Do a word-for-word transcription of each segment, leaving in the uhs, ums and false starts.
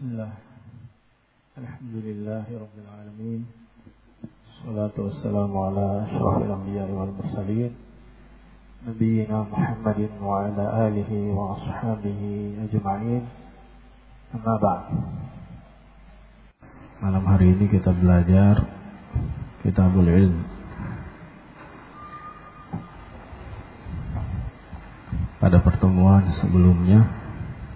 Bismillah. Alhamdulillahi rabbil alamin. Wassalatu wassalamu ala asyrafil anbiya'i wal mursalin Nabiyyina Muhammadin wa ala alihi wa ashabihi ajma'in. Amma ba'd. Malam hari ini kita belajar Kitabul Ilm. Pada pertemuan sebelumnya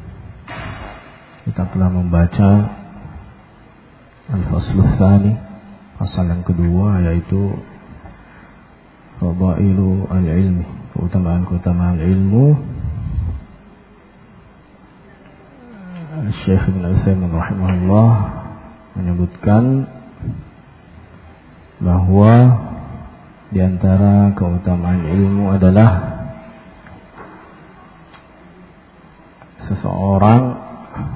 kita telah membaca Al-Faslu Tsani, pasal yang kedua, yaitu Fadailu al-ilmi, keutamaan-keutamaan ilmu. Syekh Ibn Utsaimin rahimahullah menyebutkan bahwa di antara keutamaan ilmu adalah seseorang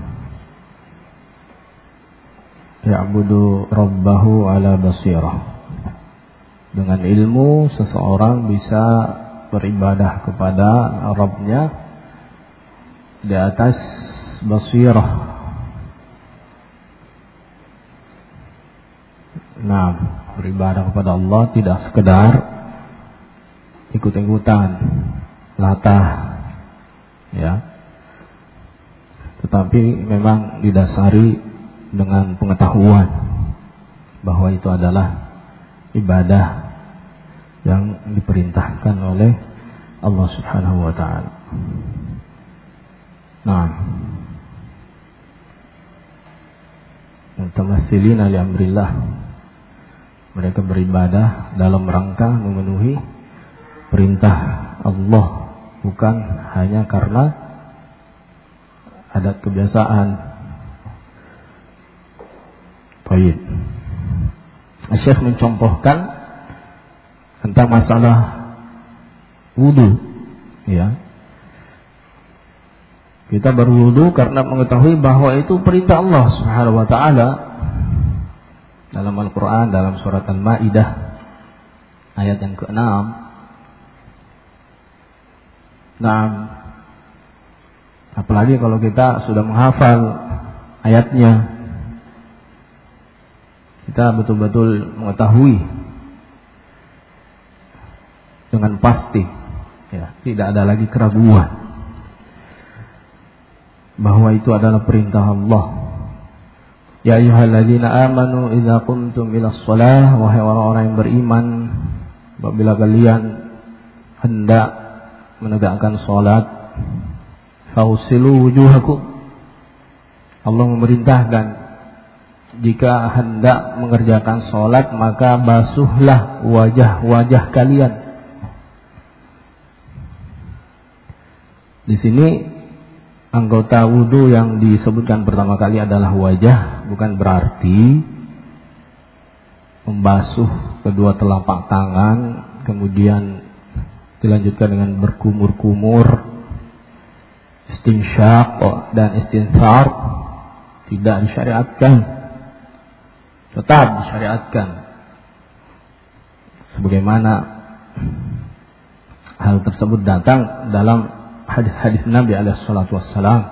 ya'budu rabbahu ala basirah. Dengan ilmu seseorang bisa beribadah kepada Rabbnya di atas basirah. Nah, beribadah kepada Allah tidak sekedar ikut-ikutan, latah, ya, tetapi memang didasari dengan pengetahuan bahwa itu adalah ibadah yang diperintahkan oleh Allah Subhanahu wa taala. Nah, mutamatsilina li amrillah, mereka beribadah dalam rangka memenuhi perintah Allah, bukan hanya karena adat kebiasaan. Baik. Syekh mencontohkan tentang masalah wudu, ya. Kita berwudu karena mengetahui bahwa itu perintah Allah Subhanahu wa taala dalam Al-Qur'an, dalam surat Al-Maidah ayat yang keenam. Nah, apalagi kalau kita sudah menghafal ayatnya, kita betul-betul mengetahui dengan pasti, ya, tidak ada lagi keraguan bahwa itu adalah perintah Allah. Ya ayyuhalladzina amanu idza qumtum ilas shalah, wahai orang-orang yang beriman, apabila kalian hendak menegakkan salat, fausilu wujuhakum. Allah memerintahkan jika hendak mengerjakan sholat maka basuhlah wajah-wajah kalian. Di sini anggota wudu yang disebutkan pertama kali adalah wajah, bukan berarti membasuh kedua telapak tangan kemudian dilanjutkan dengan berkumur-kumur, istinsyaq dan istinthar. Tidak disyariatkan. Tetap disyariatkan sebagaimana hal tersebut datang dalam hadis-hadis Nabi alaihi salatu wassalam.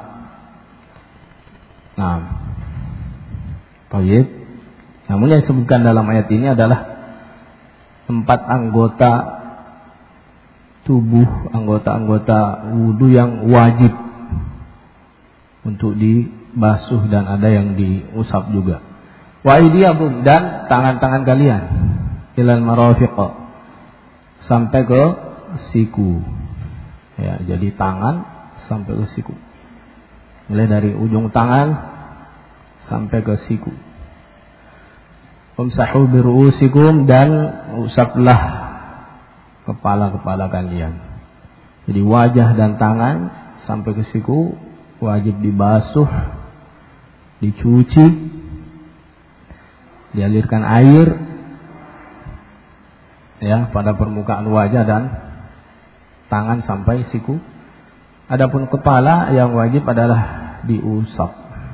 Nah, baik. Namun yang disebutkan dalam ayat ini adalah empat anggota tubuh, anggota-anggota wudu yang wajib untuk dibasuh dan ada yang diusap juga. Wa aydiyakum, dan tangan-tangan kalian ilal marafiq, sampai ke siku, ya, jadi tangan sampai ke siku, mulai dari ujung tangan sampai ke siku. Umsahu bi ru'usikum, dan usaplah kepala-kepala kalian. Jadi wajah dan tangan sampai ke siku wajib dibasuh, dicuci, dialirkan air, ya, pada permukaan wajah dan tangan sampai siku. Adapun kepala yang wajib adalah diusap.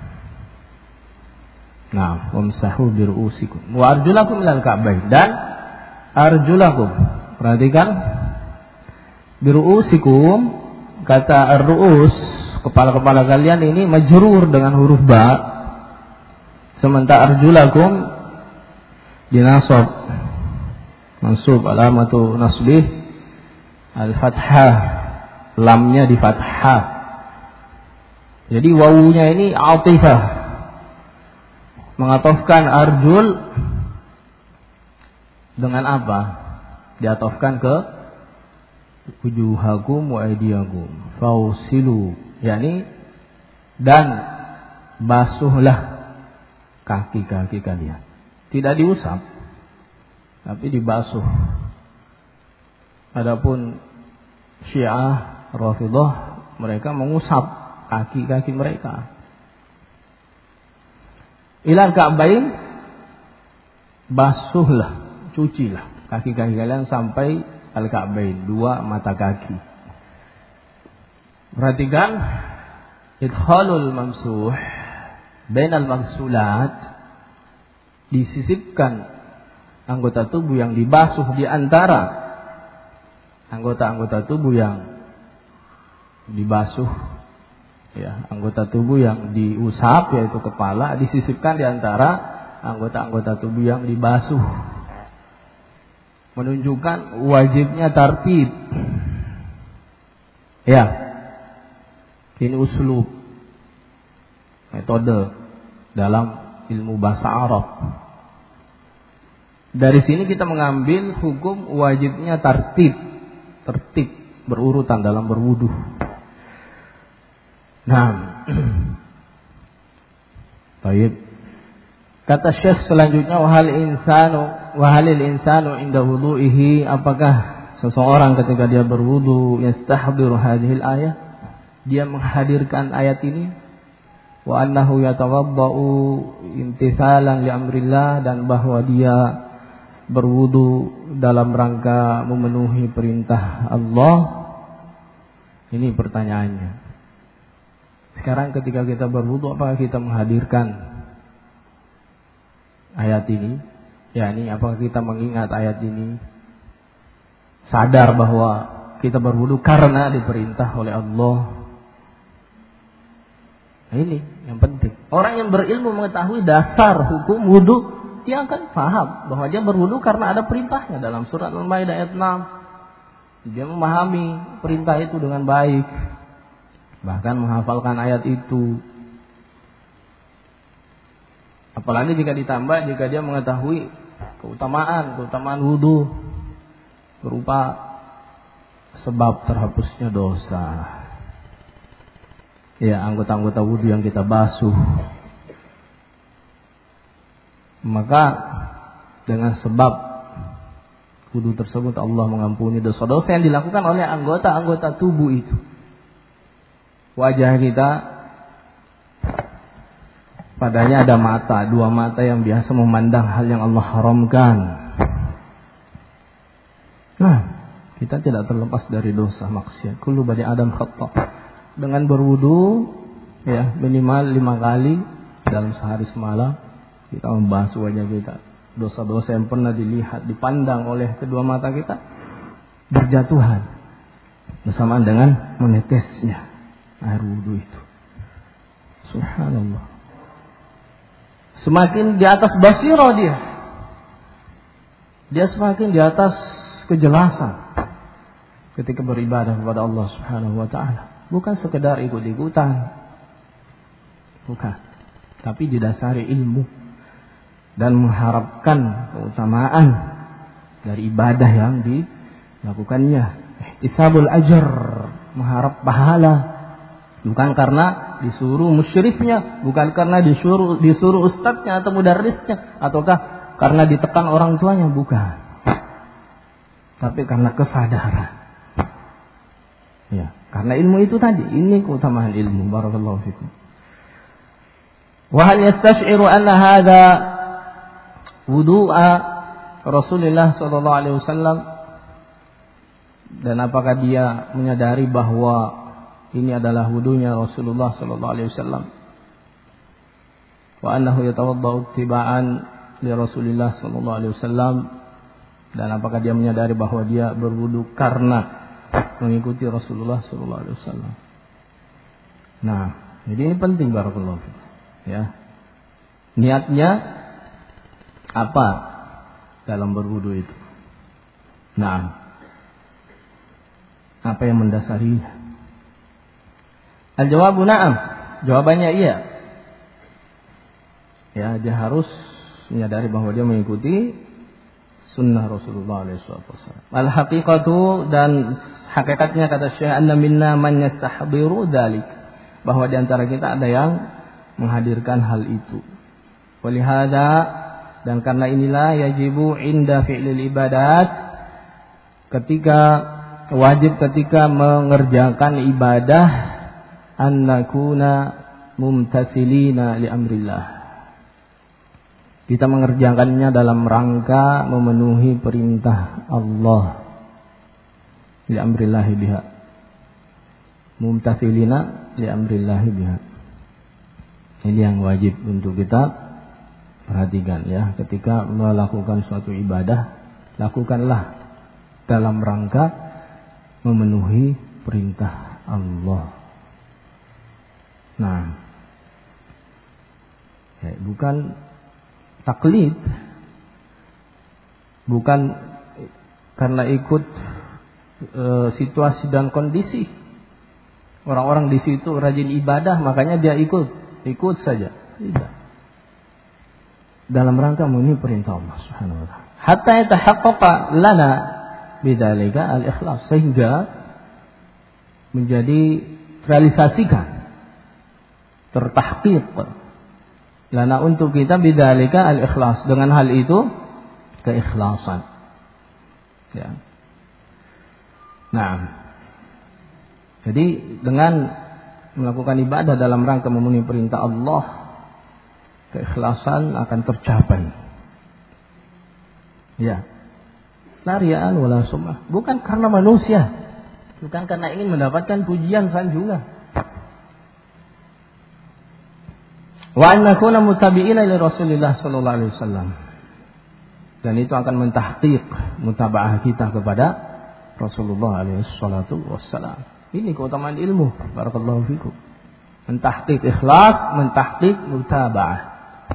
Nah, wamsahu bi ru'usikum wa arjulakum ilal ka'bayn, dan arjulakum, perhatikan, bi ru'usikum, kata ar-ru'us, kepala-kepala kalian ini majrur dengan huruf ba, Sementara arjulakum dinasab, mansub, alamatu nasbih al-fathah, lamnya di fathah. Jadi wawunya ini atifah, mengatofkan arjul dengan apa? Diatofkan ke wujuhakum wa aydiyakum. Fausilu, yakni dan basuhlah kaki-kaki kalian. Tidak diusap, tapi dibasuh. Adapun Syiah, Rafidhah, mereka mengusap kaki-kaki mereka. Ilal ka'bain, basuhlah, cucilah kaki-kaki kalian sampai al-ka'bain, dua mata kaki. Perhatikan, idkhalul mamsuh bainal maghsulat, disisipkan anggota tubuh yang dibasuh di antara anggota-anggota tubuh yang dibasuh, ya, anggota tubuh yang diusap yaitu kepala, disisipkan di antara anggota-anggota tubuh yang dibasuh, menunjukkan wajibnya tartib. Ya, ini uslub, metode dalam ilmu bahasa Arab. Dari sini kita mengambil hukum wajibnya tartib, tertib, berurutan dalam berwudu. Nah, baik. Kata Syekh selanjutnya, wahal insanu wahalil insanu inda wudu'ihi, apakah seseorang ketika dia berwudu yastahdiru hadhil ayat, dia menghadirkan ayat ini, wa annahu yatawaddau imtithalan li amrillah, dan bahwa dia berwudu dalam rangka memenuhi perintah Allah. Ini pertanyaannya. Sekarang ketika kita berwudu, apakah kita menghadirkan ayat ini? Ya, ini apakah kita mengingat ayat ini, sadar bahwa kita berwudu karena diperintah oleh Allah? Nah, ini yang penting. Orang yang berilmu mengetahui dasar hukum wudu, dia akan paham bahwa dia berwudu karena ada perintahnya dalam surat Al-Maidah ayat enam. Dia memahami perintah itu dengan baik, bahkan menghafalkan ayat itu. Apalagi jika ditambah, jika dia mengetahui keutamaan keutamaan wudu berupa sebab terhapusnya dosa, ya, anggota-anggota wudu yang kita basuh, maka dengan sebab wudu tersebut Allah mengampuni dosa-dosa yang dilakukan oleh anggota-anggota tubuh itu. Wajah kita, padanya ada mata, dua mata yang biasa memandang hal yang Allah haramkan. Nah, kita tidak terlepas dari dosa maksiat. Kullu bani Adam khata'. Dengan berwudu, ya, minimal lima kali dalam sehari semalam, kita membasuh wajah kita. Dosa-dosa yang pernah dilihat, dipandang oleh kedua mata kita berjatuhan bersamaan dengan menetesnya air wudu itu. Subhanallah. Semakin di atas basirah dia, dia semakin di atas kejelasan ketika beribadah kepada Allah Subhanahu wa taala. Bukan sekedar ikut-ikutan, bukan, tapi didasari ilmu dan mengharapkan keutamaan dari ibadah yang dilakukannya. Ihtisabul ajr, mengharap pahala, bukan karena disuruh musyrifnya, bukan karena disuruh disuruh ustadznya atau mudarrisnya, ataukah karena ditekan orang tuanya, bukan, tapi karena kesadaran. Ya, karena ilmu itu tadi, ini keutamaan ilmu. Barakallahu fikum. Wa hal yastash'iru anna hadha wudu'a Rasulullah sallallahu alaihi wasallam, dan apakah dia menyadari bahwa ini adalah wudunya Rasulullah sallallahu alaihi wasallam, wa annahu yatawaddau ittiba'an li Rasulillah sallallahu alaihi wasallam, dan apakah dia menyadari bahwa dia berwudu karena mengikuti Rasulullah sallallahu alaihi wasallam. Nah, jadi ini penting, barakallahu fikum, ya. Niatnya apa dalam berwudu itu? Nah, apa yang mendasarinya? Al-jawabu na'am. Jawabannya iya. Ya, dia harus menyadari bahwa dia mengikuti sunnah Rasulullah shallallahu alaihi wasallam. Al-haqiqatu, dan hakikatnya kata Syekh, anna minna man yastahdiru dzalik, bahwa di antara kita ada yang menghadirkan hal itu. Walihada, dan karena inilah yajibu inda fi'lil ibadat, ketika wajib ketika mengerjakan ibadah, an nakuna mumtathilina li amrillah, kita mengerjakannya dalam rangka memenuhi perintah Allah, li amrillahi biha, mumtathilina li amrillahi biha. Ini yang wajib untuk kita perhatikan ya, ketika melakukan suatu ibadah, lakukanlah dalam rangka memenuhi perintah Allah. Nah, ya, bukan taklid, bukan karena ikut e, situasi dan kondisi. Orang-orang di situ rajin ibadah, makanya dia ikut, ikut saja. Tidak. Dalam rangka memenuhi perintah Allah Subhanahu wa taala. Hatta yatahaqqaqa lana bidzalika al-ikhlas, sehingga menjadi realisasikan, tertahqiq lana untuk kita bidzalika al-ikhlas, dengan hal itu keikhlasan. Ya. Nah, jadi dengan melakukan ibadah dalam rangka memenuhi perintah Allah, keikhlasan akan tercapai. Ya. La riya'an wala sum'ah. Bukan karena manusia, bukan karena ingin mendapatkan pujian sanjungan. Wa an nakuna muttabi'ina li Rasulillah sallallahu alaihi wasallam. Dan itu akan mentahqiq mutaba'ah kita kepada Rasulullah alaihi salatu wassalam. Ini keutamaan ilmu. Barakallahu fikum. Mentahqiq ikhlas, mentahqiq mutaba'ah.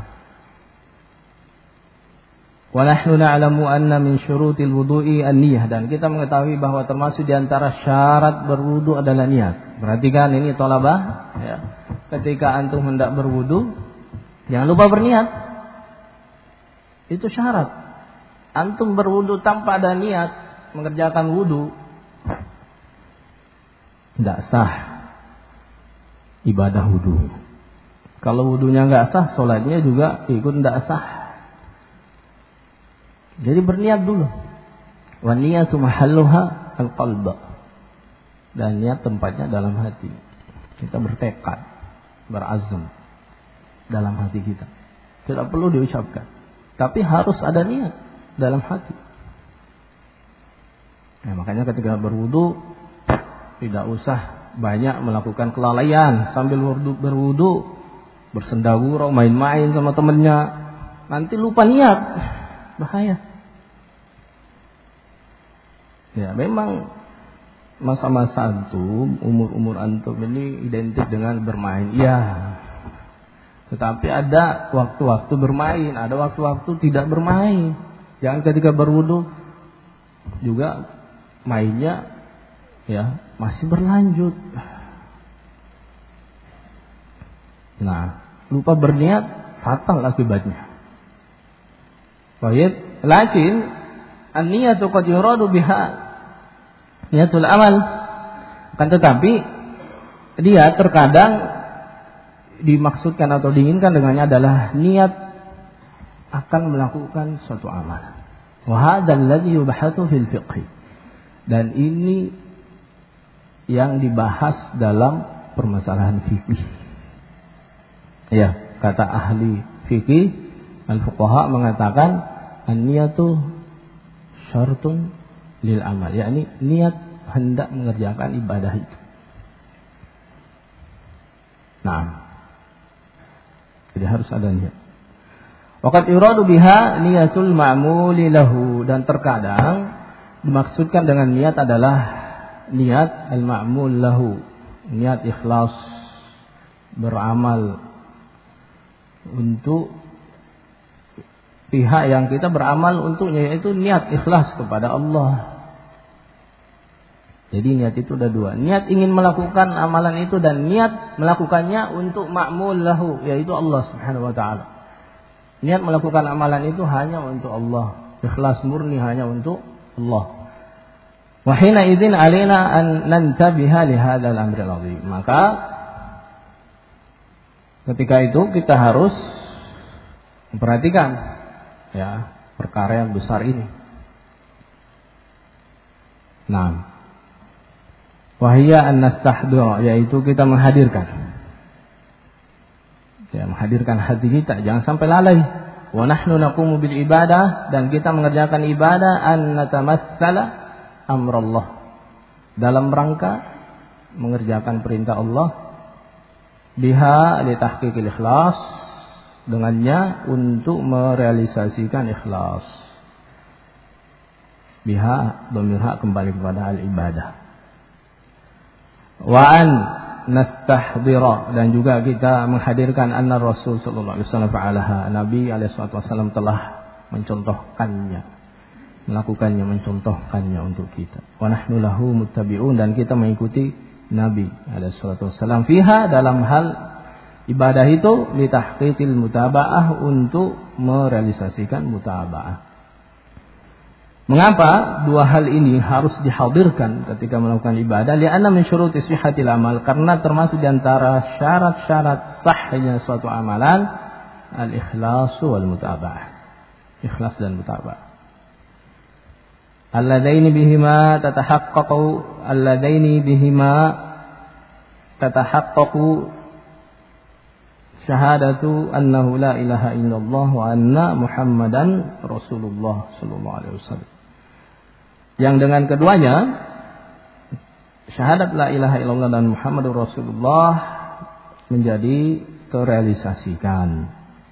Wa nahnu na'lamu anna min syurutil wudu'i an-niyah, dan kita mengetahui bahwa termasuk di antara syarat berwudu adalah niat. Perhatikan ini thalabah ya. Ketika antum hendak berwudu, jangan lupa berniat. Itu syarat. Antum berwudu tanpa ada niat mengerjakan wudu, tidak sah ibadah wudu. Kalau wudunya enggak sah, salatnya juga ikut tidak sah. Jadi berniat dulu. Wa niyatu mahalluha al-qalb. Dan niat tempatnya dalam hati. Kita bertekad, berazam dalam hati kita. Tidak perlu diucapkan, tapi harus ada niat dalam hati. Nah, makanya ketika berwudu tidak usah banyak melakukan kelalaian sambil berwudu, bersendawur, main-main sama temennya, nanti lupa niat, bahaya. Ya, memang masa-masa antum, umur-umur antum ini identik dengan bermain. Iya. Tetapi ada waktu-waktu bermain, ada waktu-waktu tidak bermain. Jangan ketika berwudu juga mainnya ya masih berlanjut. Nah, lupa berniat, fatal akibatnya. Baik, lakin an-niyatu qad yuradu biha niatul amal. Kan tetapi dia terkadang dimaksudkan atau diinginkan dengannya adalah niat akan melakukan suatu amal. Wa hadzal ladzi yubhathu fil fiqh. Dan ini yang dibahas dalam permasalahan fikih. Ya, kata ahli fikih, al-fuqaha mengatakan an-niyatu syartun lil amal, yakni niat hendak mengerjakan ibadah itu. Nah, jadi harus ada niat. Waqad yuradu biha niyatul ma'muli lahu, dan terkadang dimaksudkan dengan niat adalah niat al-ma'mul lahu, niat ikhlas beramal untuk pihak yang kita beramal untuknya, yaitu niat ikhlas kepada Allah. Jadi niat itu ada dua, niat ingin melakukan amalan itu dan niat melakukannya untuk ma'mul lahu, yaitu Allah Subhanahu wa taala. Niat melakukan amalan itu hanya untuk Allah, ikhlas murni hanya untuk Allah. Wa hina idzin alaina an nantabiha li hadzal amril azim. Maka ketika itu kita harus memperhatikan ya perkara yang besar ini. Nah, wahia an nastahdur, yaitu kita menghadirkan ya menghadirkan hati kita, jangan sampai lalai. Wa nahnu naqumu bil ibadah, dan kita mengerjakan ibadah an natamatsala amrullah, dalam rangka mengerjakan perintah Allah, biha li tahqiqil ikhlas, dengannya untuk merealisasikan ikhlas. Biha domirha kembali kepada al ibadah. Wa an nastahdira, dan juga kita menghadirkan anna Rasul sallallahu alaihi wasallam fa'alaha, Nabi alaihi wasallam telah mencontohkannya, melakukannya, mencontohkannya untuk kita. Wa nahnu lahu muttabi'un, dan kita mengikuti Nabi alaihi wasallam fiha, dalam hal ibadah itu, li tahqiqil mutaba'ah, untuk merealisasikan mutaba'ah. Mengapa dua hal ini harus dihadirkan ketika melakukan ibadah? Li'anna min syuruti sihhatil amal, karena termasuk di antara syarat-syarat sahnya suatu amalan al-ikhlasu wal mutaba'ah. Ikhlas dan mutaba'ah. Alladaini bihima tatahaqqaqu alladaini bihima tatahaqqaqu syahadatu annahu la ilaha illallah wa anna Muhammadan Rasulullah sallallahu alaihi wasallam. Yang dengan keduanya, syahadat la ilaha illallah dan Muhammadur Rasulullah, menjadi terrealisasikan.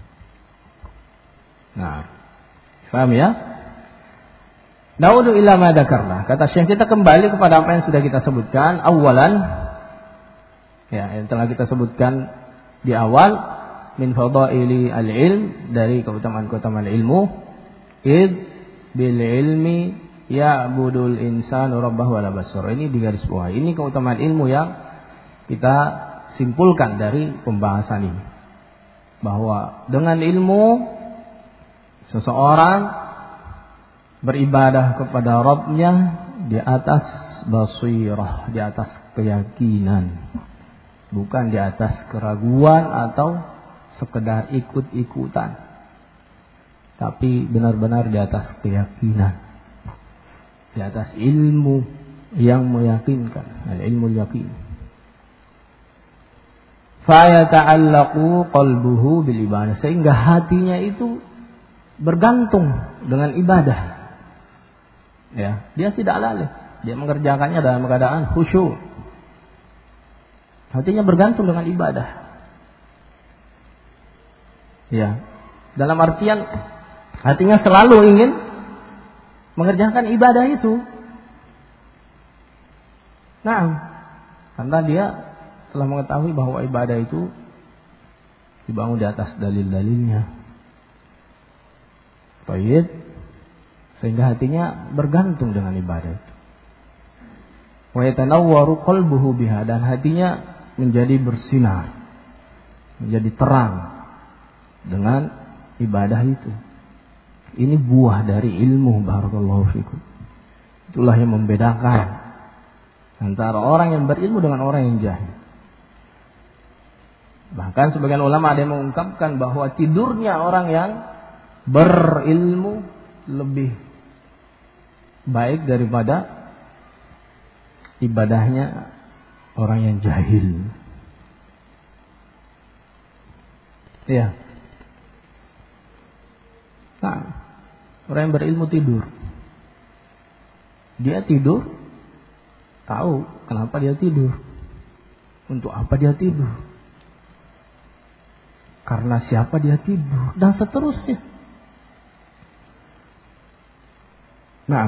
Nah, paham ya? Naudu ila ma dzakarna. Kata Syekh, kita kembali kepada apa yang sudah kita sebutkan awalan, ya, yang telah kita sebutkan di awal, min fadaili al-ilm, dari keutamaan-keutamaan ilmu. Id bil ilmi ya'budul insanu rabbahu wala basar. Ini di garis bawah. Ini keutamaan ilmu yang kita simpulkan dari pembahasan ini, bahwa dengan ilmu seseorang beribadah kepada Rabbnya di atas basirah, di atas keyakinan, bukan di atas keraguan atau sekedar ikut-ikutan, tapi benar-benar di atas keyakinan, di atas ilmu yang meyakinkan, al-ilmu yakin. Fa yata'allaqu qalbuhu bil ibadah, sehingga hatinya itu bergantung dengan ibadah. Ya, dia tidak lalai, dia mengerjakannya dalam keadaan khusyuk. Hatinya bergantung dengan ibadah. Ya, dalam artian hatinya selalu ingin mengerjakan ibadah itu. Nah, karena dia telah mengetahui bahwa ibadah itu dibangun di atas dalil-dalilnya. Baik, sehingga hatinya bergantung dengan ibadah itu. Wa yatanawwaru qalbuhu biha, dan hatinya menjadi bersinar, menjadi terang dengan ibadah itu. Ini buah dari ilmu, barakallahu fikum. Itulah yang membedakan antara orang yang berilmu dengan orang yang jahil. Bahkan sebagian ulama ada yang mengungkapkan bahwa tidurnya orang yang berilmu lebih baik daripada ibadahnya orang yang jahil. Iya. Nah, orang yang berilmu tidur. Dia tidur, tahu kenapa dia tidur, untuk apa dia tidur, karena siapa dia tidur, dan seterusnya. Nah,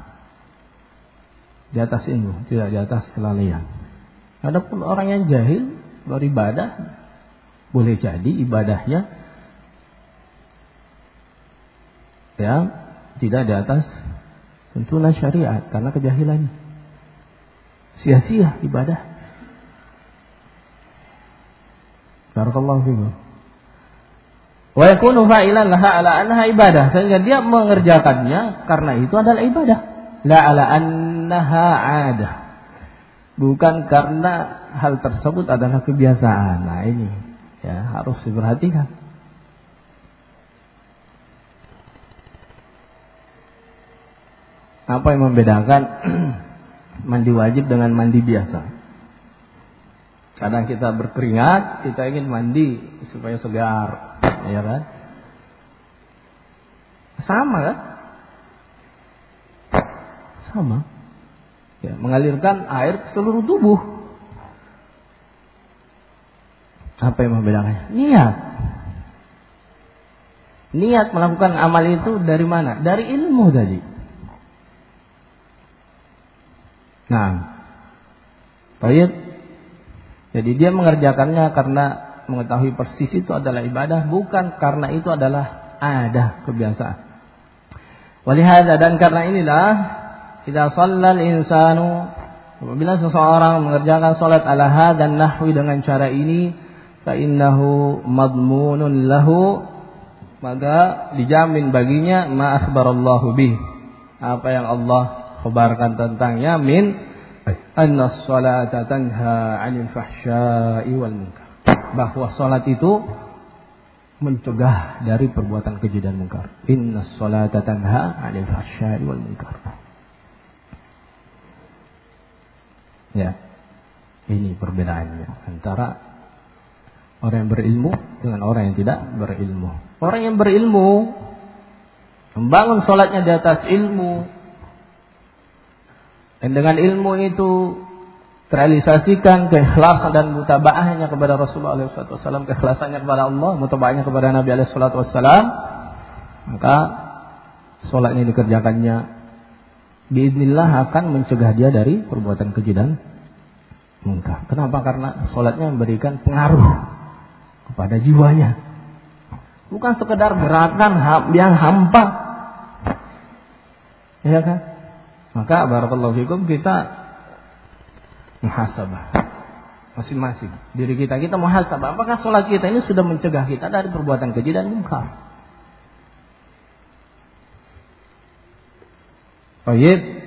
di atas ilmu, tidak di atas kelalaian. Adapun orang yang jahil beribadah, boleh jadi ibadahnya ya tidak di atas tuntunan syariat karena kejahilannya. Sia-sia ibadah. Barakallahu fikum. Wa yakunu fa'ilan laha ala annaha ibadah, sehingga dia mengerjakannya karena itu adalah ibadah. La ala annaha 'adah. Bukan karena hal tersebut adalah kebiasaan. Nah, ini ya harus diperhatikan. Apa yang membedakan mandi wajib dengan mandi biasa? Kadang kita berkeringat, kita ingin mandi supaya segar, ya kan? Sama kan? Sama. Ya, mengalirkan air ke seluruh tubuh. Apa yang membedakannya? Niat. Niat melakukan amal itu dari mana? Dari ilmu tadi. Nah, baik. Jadi dia mengerjakannya karena mengetahui persis itu adalah ibadah, bukan karena itu adalah ada kebiasaan. Walihada, dan karena inilah idza shallal insanu, apabila seseorang mengerjakan salat ala hadan nahwi dengan cara ini, fa innahu madmunun lahu, maka dijamin baginya ma akhbarallahu bih, apa yang Allah khabarkan tentangnya, min anna as-salata tanha 'anil fahsya'i wal munkar, bahwa salat itu mencegah dari perbuatan keji dan munkar. Inna as-salata tanha 'anil fahsya'i wal munkar. Ya. Ini perbedaannya antara orang yang berilmu dengan orang yang tidak berilmu. Orang yang berilmu membangun salatnya di atas ilmu, dan dengan ilmu itu terrealisasikan keikhlasan dan mutabaahnya kepada Rasulullah alaihi wasallam, keikhlasannya kepada Allah, mutabaahnya kepada Nabi alaihi wasallam, maka salat ini dikerjakannya biidznillah akan mencegah dia dari perbuatan keji dan munkar. Kenapa? Karena salatnya memberikan pengaruh kepada jiwanya. Bukan sekedar gerakan yang hampa. Ya kan? Maka barakallahu fikum, kita muhasabah masing-masing diri kita. Kita muhasabah, apakah sholat kita ini sudah mencegah kita dari perbuatan keji dan munkar? Baik.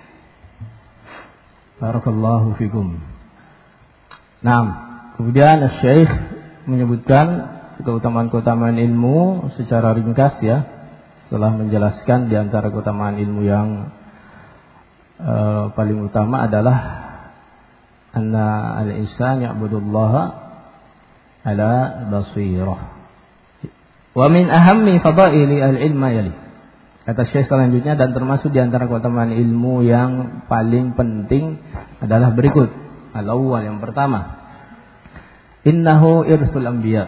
Barakallahu fikum. Nah, kemudian Syekh menyebutkan keutamaan-keutamaan ilmu secara ringkas ya, setelah menjelaskan di antara keutamaan ilmu yang Uh, paling utama adalah anna al-insan ya'budullaha ala basirah. Wa min ahammi fadaili al-ilma yali. Kata Syekh selanjutnya, dan termasuk di antara keutamaan ilmu yang paling penting adalah berikut. Al-awwal, yang pertama, innahu irsul anbiya.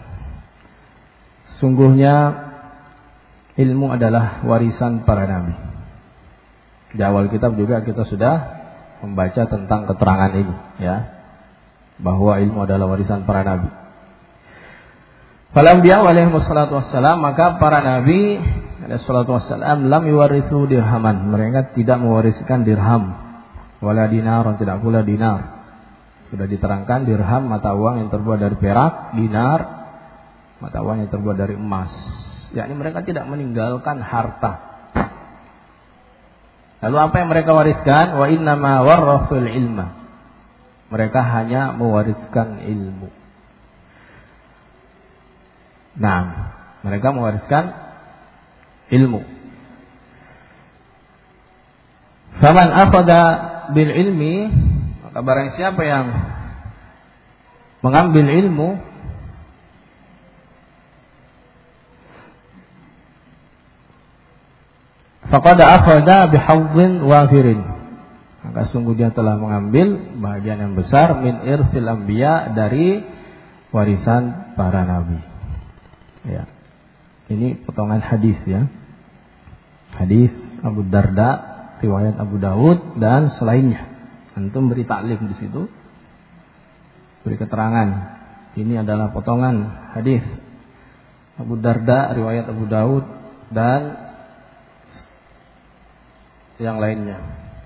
Sungguhnya ilmu adalah warisan para nabi. Di awal kitab juga kita sudah membaca tentang keterangan ini, ya, bahwa ilmu adalah warisan para nabi. Fal anbiya alaihi wassalatu wassalam, maka para nabi alaihi wassalatu wassalam lam yuwarithu dirhaman, mereka tidak mewariskan dirham, wala dinar, tidak pula dinar. Sudah diterangkan dirham mata uang yang terbuat dari perak, dinar mata uang yang terbuat dari emas. Yakni mereka tidak meninggalkan harta. Lalu apa yang mereka wariskan? Wa innama warrasul ilma. Mereka hanya mewariskan ilmu. Nah, mereka mewariskan ilmu. Faman akhadha bil ilmi, maka barang siapa yang mengambil ilmu, faqad akhadha bihadhin wafirin, maka sungguh dia telah mengambil bahagian yang besar min irsil anbiya, dari warisan para nabi. Ya. Ini potongan hadis ya. Hadis Abu Darda, riwayat Abu Dawud dan selainnya. Antum beri taklim di situ, beri keterangan. Ini adalah potongan hadis Abu Darda, riwayat Abu Dawud dan yang lainnya.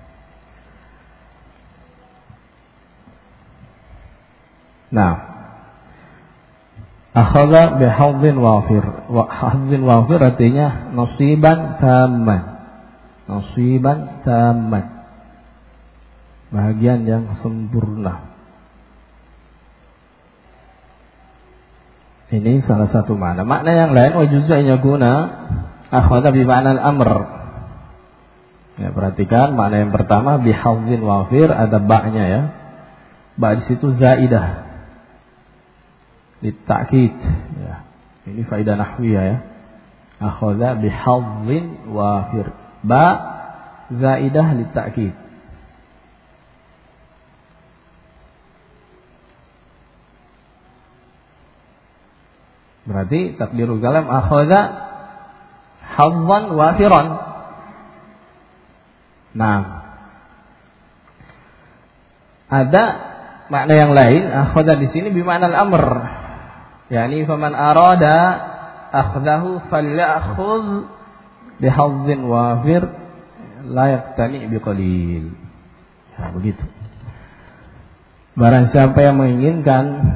Nah, akhadha bihadzin wafir. Wa hadzin wafir artinya nasiban tamman. Nasiban tamman. Bahagian yang sempurna. Ini salah satu makna. Makna yang lain wa juz'an yakuna akhadha bi ma'na al-amr. Ya, perhatikan makna yang pertama bihadzin wafir, ada ba-nya ya. Ba di situ zaidah. Litakid ya. Ini faedah nahwiyah ya. Akhadha bihadzin wafir. Ba zaidah litakid. Berarti takdirul kalam akhadha hadzan wafiran. Nah, ada makna yang lain akhadha di sini bermakna al-amr. Yani faman arada akhdahu falyakhudh bihadzin wafir la yaqtani biqalil. Ya, begitu. Barang siapa yang menginginkan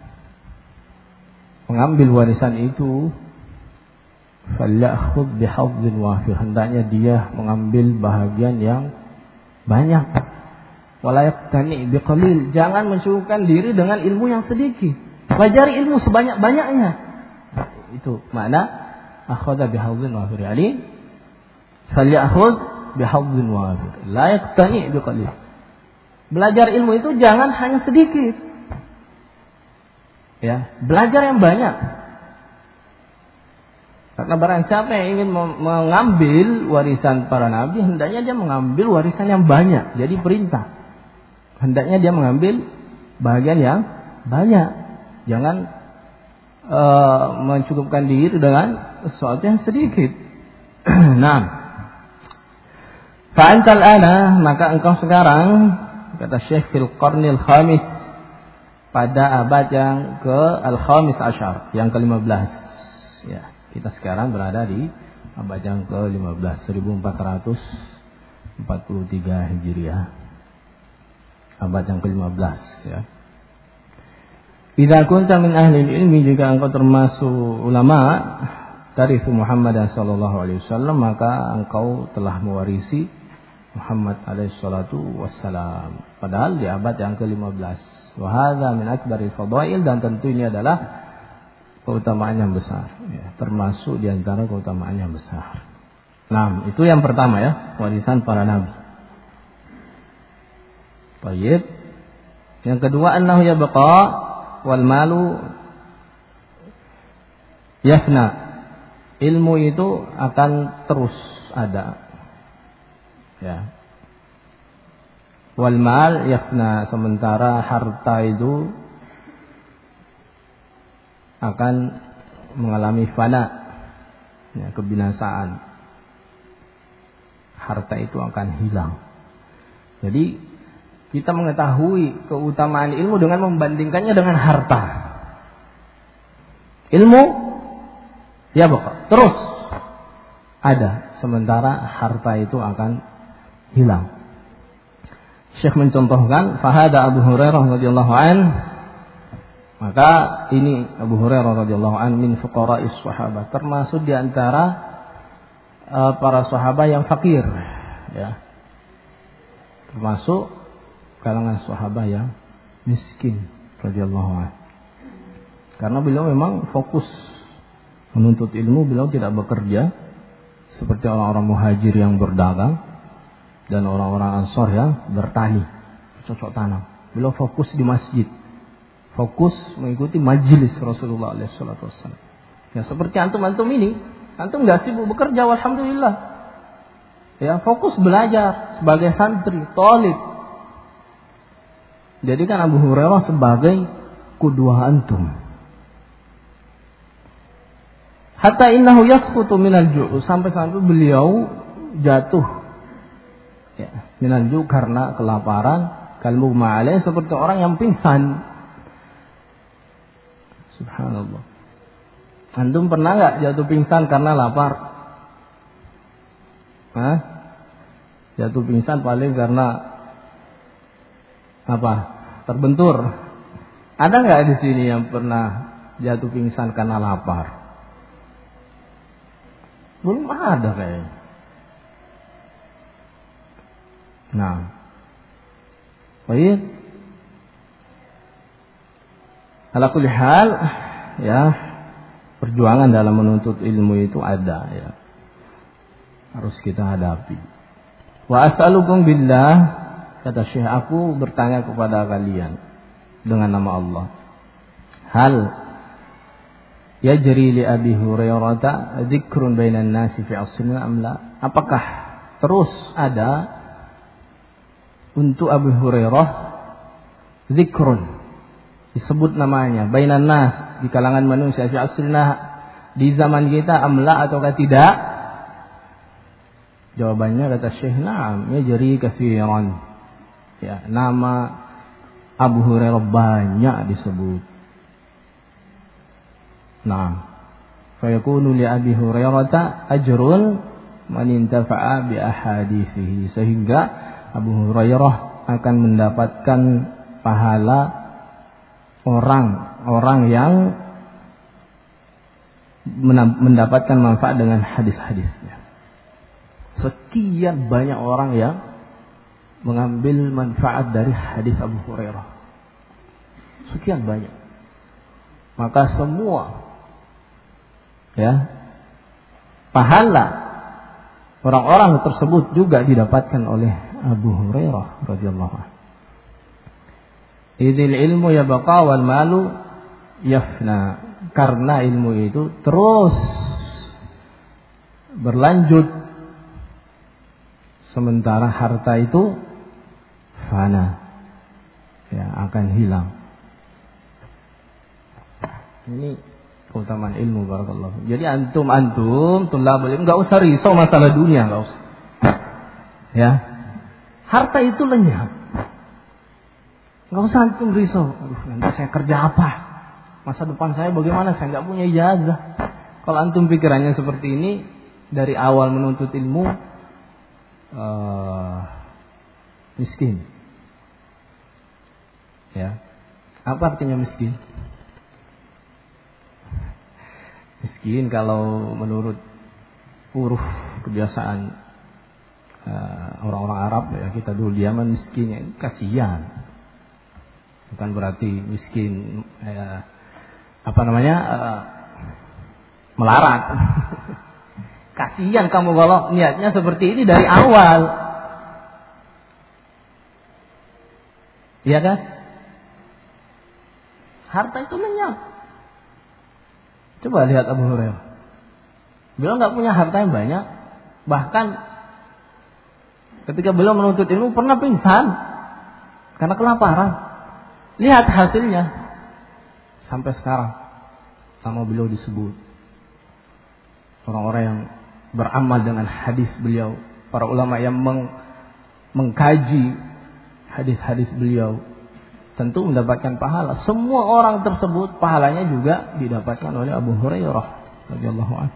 mengambil warisan itu, falyakhudh bihadzin wafir, hendaknya dia mengambil bahagian yang banyak. Wala yaqtani biqalil, jangan mencukupkan diri dengan ilmu yang sedikit. Pelajari ilmu sebanyak-banyaknya. Nah, itu makna akhadha bihadzin wafir. Yani falyakhudh bihadzin wafir, la yaqtani biqalil. Belajar ilmu itu jangan hanya sedikit. Ya, belajar yang banyak. Karena barang siapa yang ingin mengambil warisan para nabi, hendaknya dia mengambil warisan yang banyak. Jadi perintah, hendaknya dia mengambil bahagian yang banyak. Jangan uh, mencukupkan diri dengan sesuatu yang sedikit. Nah, fa'antal ana, maka engkau sekarang, kata Syekh fil qarnil khamis, pada abad yang ke al-khamis asyar, yang ke lima belas. Ya, kita sekarang berada di abad yang ke lima belas, seribu empat ratus empat puluh tiga Hijriah. Abad yang ke lima belas ya. Idza kunta min ahli ilmi, jika engkau termasuk ulama tarifu Muhammad sallallahu alaihi wasallam, maka engkau telah mewarisi Muhammad alaihi salatu wassalam. Padahal di abad yang ke lima belas. Wa hadza min akbaril fadail, dan tentu ini adalah keutamaan yang besar ya, termasuk di antara keutamaan yang besar. Nah, itu yang pertama ya, warisan para nabi. Baik. Yang kedua, annahu yabqa wal malu yafna. Ilmu itu akan terus ada. Ya. Wal mal yafna, sementara harta itu akan mengalami fana, ya, kebinasaan. Harta itu akan hilang. Jadi kita mengetahui keutamaan ilmu dengan membandingkannya dengan harta. Ilmu ya pokok terus ada, sementara harta itu akan hilang. Syekh mencontohkan fahada Abu Hurairah radhiyallahu an, maka ini Abu Hurairah radhiyallahu an min fuqara'is sahabah, termasuk di antara uh, para sahabat yang fakir ya. Termasuk kalangan sahabat yang miskin radhiyallahu anhu. Karena beliau memang fokus menuntut ilmu, beliau tidak bekerja seperti orang-orang muhajir yang berdagang dan orang-orang ansor yang bertani, cocok tanam. Beliau fokus di masjid, fokus mengikuti majelis Rasulullah alaihi salatu wassalam. Ya, seperti antum-antum ini, antum enggak sibuk bekerja, alhamdulillah. Ya, fokus belajar sebagai santri, thalib. Jadikan Abu Hurairah sebagai qudwah antum. Hatta innahu yasqutu minal ju', sampai-sampai beliau jatuh ya, minal ju' karena kelaparan, kalmughma alaih, seperti orang yang pingsan. Subhanallah. Antum pernah enggak jatuh pingsan karena lapar? Hah? Jatuh pingsan paling karena apa? Terbentur. Ada nggak di sini yang pernah jatuh pingsan karena lapar? Belum ada kayaknya. Nah, baik. Ala kulli hal, ya, perjuangan dalam menuntut ilmu itu ada, ya. Harus kita hadapi. Wa as'alukum billah, kata Syekh, aku bertanya kepada kalian dengan nama Allah. Hal yajri li Abi Hurairah dzikrun bainan nasi fi asrina am la? Apakah terus ada untuk Abu Hurairah zikrun, disebut namanya bainan nas, di kalangan manusia, fi asrina, di zaman kita, amla ataukah tidak? Jawabannya kata Syekh, na'am yajri katsiran. Ya, nama Abu Hurairah banyak disebut. Nah, fa yakunu li Abi Hurairah ajrun man intafa'a bi ahadithihi, sehingga Abu Hurairah akan mendapatkan pahala orang-orang yang mendapatkan manfaat dengan hadis-hadisnya. Sekian banyak orang yang mengambil manfaat dari hadis Abu Hurairah. Sekian banyak. Maka semua, ya, pahala orang-orang tersebut juga didapatkan oleh Abu Hurairah radhiyallahu anhu. Idil ilmu yabqa wal malu yafna. Karena ilmu itu terus berlanjut, sementara harta itu fana, ya, akan hilang. Ini keutamaan ilmu, barakallahu. Jadi antum antum tulabul ilm enggak usah risau masalah dunia, enggak usah. Ya. Harta itu lenyap. Enggak usah antum risau. Aduh, nanti saya kerja apa? Masa depan saya bagaimana? Saya enggak punya ijazah. Kalau antum pikirannya seperti ini dari awal menuntut ilmu, uh, miskin. Ya. Apa artinya miskin? Miskin kalau menurut huruf kebiasaan uh, orang-orang Arab, ya, kita dulu diaman miskinnya kasihan. Bukan berarti miskin, ya, apa namanya, uh, melarat. Kasihan kamu kalau niatnya seperti ini dari awal. Iya kan? Harta itu lenyap. Coba lihat Abu Hurairah. Beliau nggak punya harta yang banyak. Bahkan ketika beliau menuntut ilmu pernah pingsan karena kelaparan. Lihat hasilnya. Sampai sekarang nama beliau disebut. Orang-orang yang beramal dengan hadis beliau. Para ulama yang meng, mengkaji hadis-hadis beliau tentu mendapatkan pahala. Semua orang tersebut pahalanya juga didapatkan oleh Abu Hurairah radhiyallahu anhu.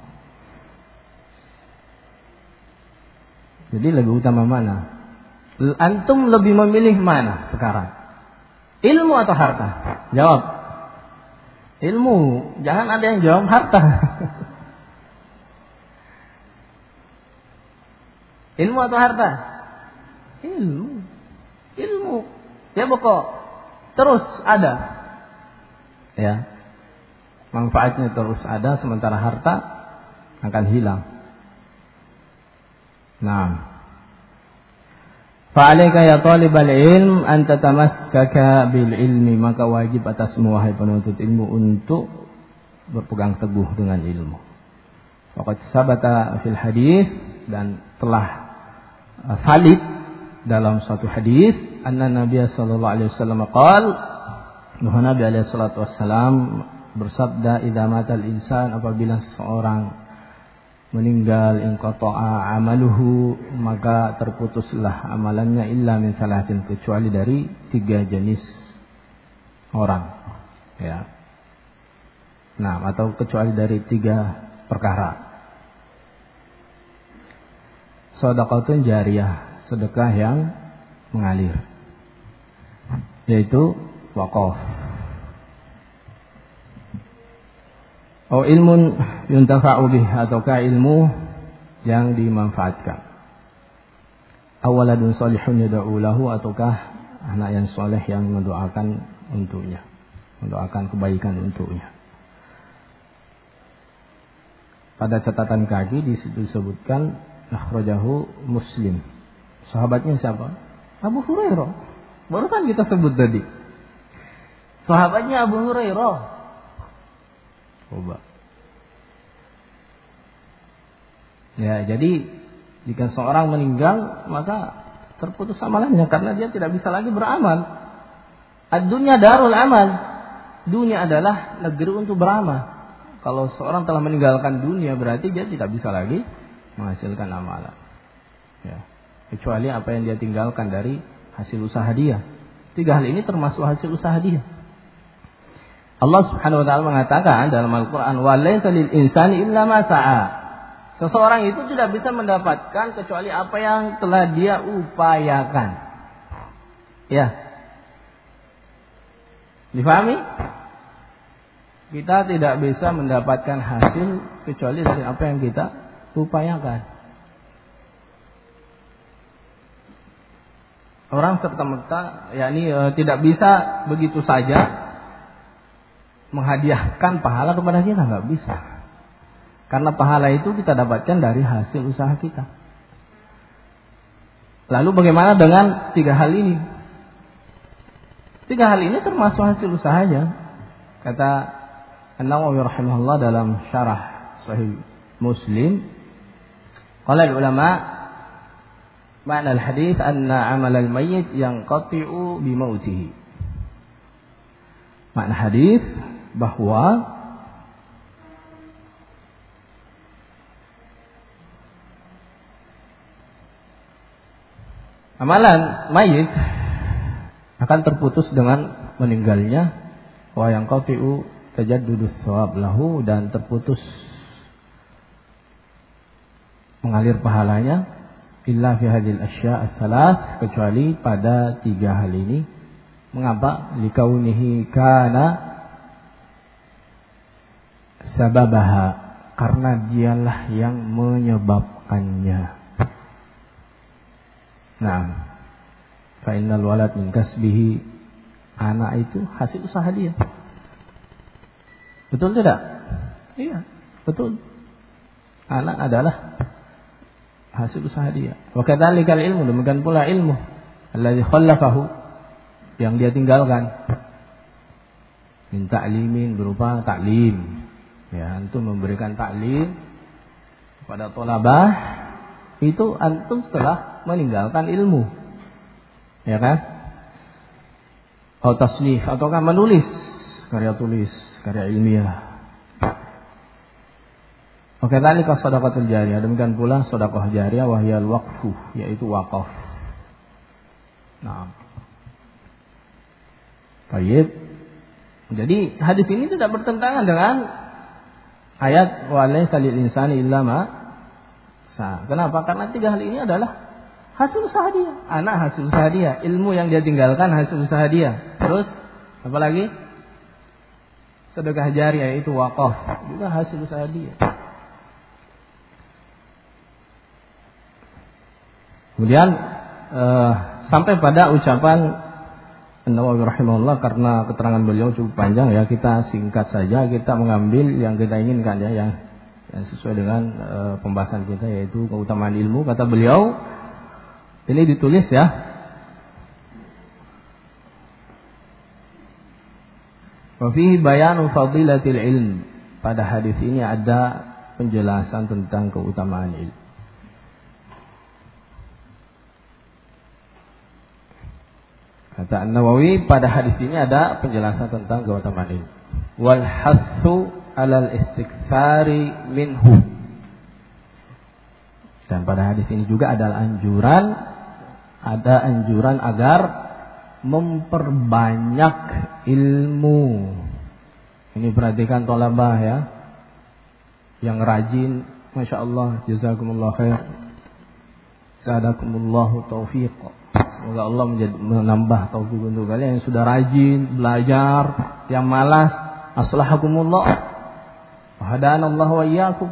Jadi lebih utama mana? Antum lebih memilih mana sekarang? Ilmu atau harta? Jawab. Ilmu. Jangan ada yang jawab harta. Ilmu atau harta? Ilmu. Ilmu. Ya pokok terus ada, ya, manfaatnya terus ada, sementara harta akan hilang. Nah, fa'alaika ya talibal ilm an tatamassaka bil ilmi, maka wajib atasmu wahai penuntut ilmu untuk berpegang teguh dengan ilmu. Waqad sabata fil hadis, dan telah valid dalam suatu hadis, anna Nabi sallallahu alaihi wasallam qaal, bahwa Nabi alaihi salatu wasallam bersabda, idza matal insan, apabila seseorang meninggal, inqata'a amaluhu, maka terputuslah amalannya, illa min salatin, kecuali dari tiga jenis orang, ya. Nah, atau kecuali dari tiga perkara. Shadaqatun jariyah, sedekah yang mengalir, yaitu wakaf. Oh, ilmun yuntafa'u bih, ataukah ilmu yang dimanfaatkan. Awaladun salihun yad'u lahu, ataukah anak yang soleh yang mendoakan untuknya, mendoakan kebaikan untuknya. Pada catatan kaki di situ disebutkan akhrajahu Muslim. Sahabatnya siapa? Abu Hurairah. Barusan kita sebut tadi. Sahabatnya Abu Hurairah. Coba. Ya, jadi jika seorang meninggal maka terputus amalannya karena dia tidak bisa lagi beramal. Ad-dunya darul amal. Dunia adalah negeri untuk beramal. Kalau seorang telah meninggalkan dunia berarti dia tidak bisa lagi menghasilkan amalan. Ya. Kecuali apa yang dia tinggalkan dari hasil usaha dia. Tiga hal ini termasuk hasil usaha dia. Allah Subhanahu wa taala mengatakan dalam Al-Qur'an, "Wa laisa lil insani illa ma sa'a." Seseorang itu tidak bisa mendapatkan kecuali apa yang telah dia upayakan. Ya. Difahami? Kita tidak bisa mendapatkan hasil kecuali dari apa yang kita upayakan. Orang serta-merta yakni e, tidak bisa begitu saja menghadiahkan pahala kepada kita, nggak bisa. Karena pahala itu kita dapatkan dari hasil usaha kita. Lalu bagaimana dengan tiga hal ini? Tiga hal ini termasuk hasil usahanya. Kata An-Nawawi rahimahullah dalam syarah Sahih Muslim, qala ulama makna al-hadits anna amal al-mayyit yanqati'u bi mautihi. Makna hadis bahwa amalan mayit akan terputus dengan meninggalnya, wa yang qati'u tajaddudus shawab lahu, dan terputus mengalir pahalanya, illa fi hadhil asya' ats-tsalath, kecuali pada tiga hal ini. Mengapa? Likaunihi kana sababaha, karena dialah yang menyebabkannya. Nah, fa innal walad min kasbihi, anak itu hasil usaha dia. Betul tidak? Iya, betul. Anak adalah hasil usaha dia. Wa kadzalikal ilmu, demikian pula ilmu alladzi khallafahu, yang dia tinggalkan. Min ta'limin, berupa taklim. Ya, antum memberikan taklim kepada thalabah, itu antum setelah meninggalkan ilmu. Ya kan? Atau tasnif, ataukah menulis karya tulis, karya ilmiah. Oke, tadi kau sedekahul jariyah, demikian pula sedekah jariyah wahyal waqfu, yaitu wakaf. Nah, baik. Jadi hadis ini tidak bertentangan dengan ayat wa laysa lil insani illa ma sa. Kenapa? Karena tiga hal ini adalah hasil usaha dia. Anak hasil usaha dia, ilmu yang dia tinggalkan hasil usaha dia. Terus apa lagi? Sedekah jariyah, yaitu wakaf, juga hasil usaha dia. Kemudian eh, sampai pada ucapan An-Nawawi rahimahullah, karena keterangan beliau cukup panjang ya, kita singkat saja, kita mengambil yang kita inginkan ya, yang, yang sesuai dengan uh, pembahasan kita, yaitu keutamaan ilmu. Kata beliau, ini ditulis ya, wa fihi bayanu fadilatil ilm. Pada hadis ini ada penjelasan tentang keutamaan ilmu. Kata An-Nawawi, pada hadis ini ada penjelasan tentang keutamaan ilmu. Wal hatsu 'alal istiktsari minhu. Dan pada hadis ini juga ada anjuran, ada anjuran agar memperbanyak ilmu. Ini perhatikan thalabah ya, yang rajin, masya Allah, jazakumullah khair. Zadakumullahu taufiq. Semoga Allah menjadi, menambah taufik untuk kalian yang sudah rajin belajar, yang malas, aslahakumullah. Wa hadanallahu wa iyyakum.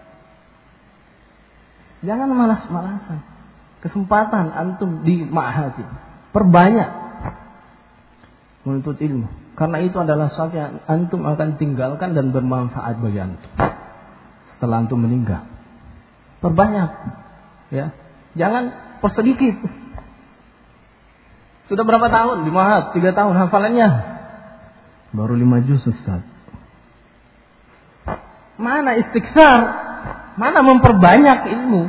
Jangan malas-malasan. Kesempatan antum di ma'had, perbanyak menuntut ilmu. Karena itu adalah sesuatu yang antum akan tinggalkan dan bermanfaat bagi antum setelah antum meninggal. Perbanyak, ya. Jangan persedikit. Sudah berapa tahun di ma'had? Tiga tahun hafalannya. Baru lima juz, Ustaz. Mana istighfar? Mana memperbanyak ilmu?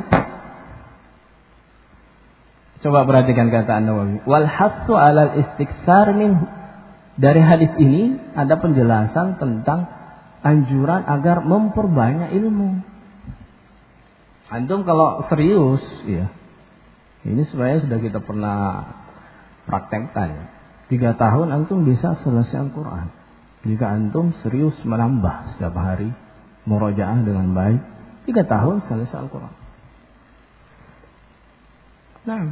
Coba perhatikan kata An-Nawawi. Wal hatsu 'alal istighfar minhu. Dari hadis ini ada penjelasan tentang anjuran agar memperbanyak ilmu. Antum kalau serius, ya, ini sebenarnya sudah kita pernah praktekkan. Tiga tahun antum bisa selesai Al-Quran. Jika antum serius menambah setiap hari, murojaah dengan baik, tiga tahun selesai Al-Quran. Nah,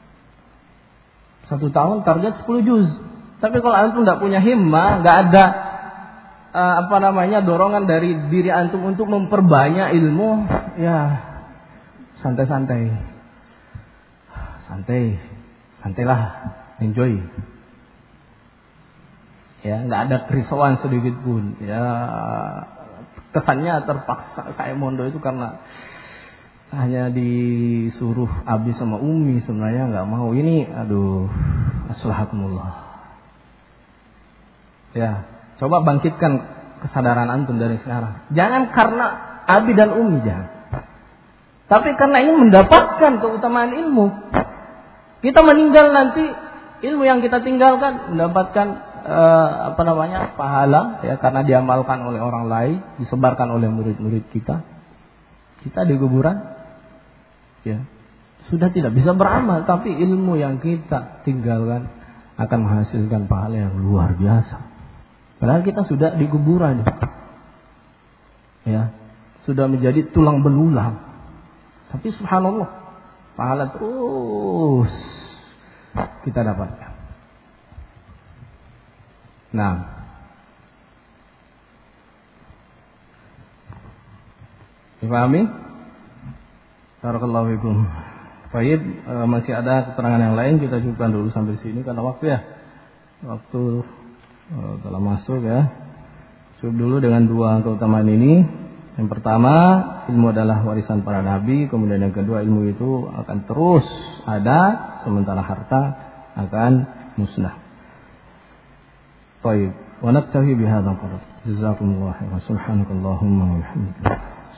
satu tahun target sepuluh juz. Tapi kalau antum tidak punya himmah, nggak ada uh, apa namanya dorongan dari diri antum untuk memperbanyak ilmu, ya santai-santai, santai, santailah, enjoy. Ya, nggak ada kerisauan sedikit pun. Ya, kesannya terpaksa saya mondok itu karena hanya disuruh abi sama umi, sebenarnya nggak mau. Ini, aduh, aslahakumullah. Ya, coba bangkitkan kesadaran antum dari sekarang. Jangan karena abi dan umi, jangan. Tapi karena ingin mendapatkan keutamaan ilmu. Kita meninggal nanti, ilmu yang kita tinggalkan mendapatkan uh, apa namanya pahala, ya, karena diamalkan oleh orang lain, disebarkan oleh murid-murid kita. Kita di kuburan, ya, sudah tidak bisa beramal, tapi ilmu yang kita tinggalkan akan menghasilkan pahala yang luar biasa. Padahal kita sudah di kuburan, ya, sudah menjadi tulang belulang. Tapi subhanallah, pahala terus kita dapatkan. Nah, dipahami? Barakallahu fikum. Baik, e, masih ada keterangan yang lain, kita cukupkan dulu sampai sini karena waktu, ya. Waktu e, telah masuk, ya. Cukup dulu dengan dua keutamaan ini. Yang pertama, ilmu adalah warisan para nabi. Kemudian yang kedua, ilmu itu akan terus ada sementara harta akan musnah. Baik, wa naktafi bihadzal qadar. Jazakumullahu khairan. Subhanakallahumma wa bihamdika.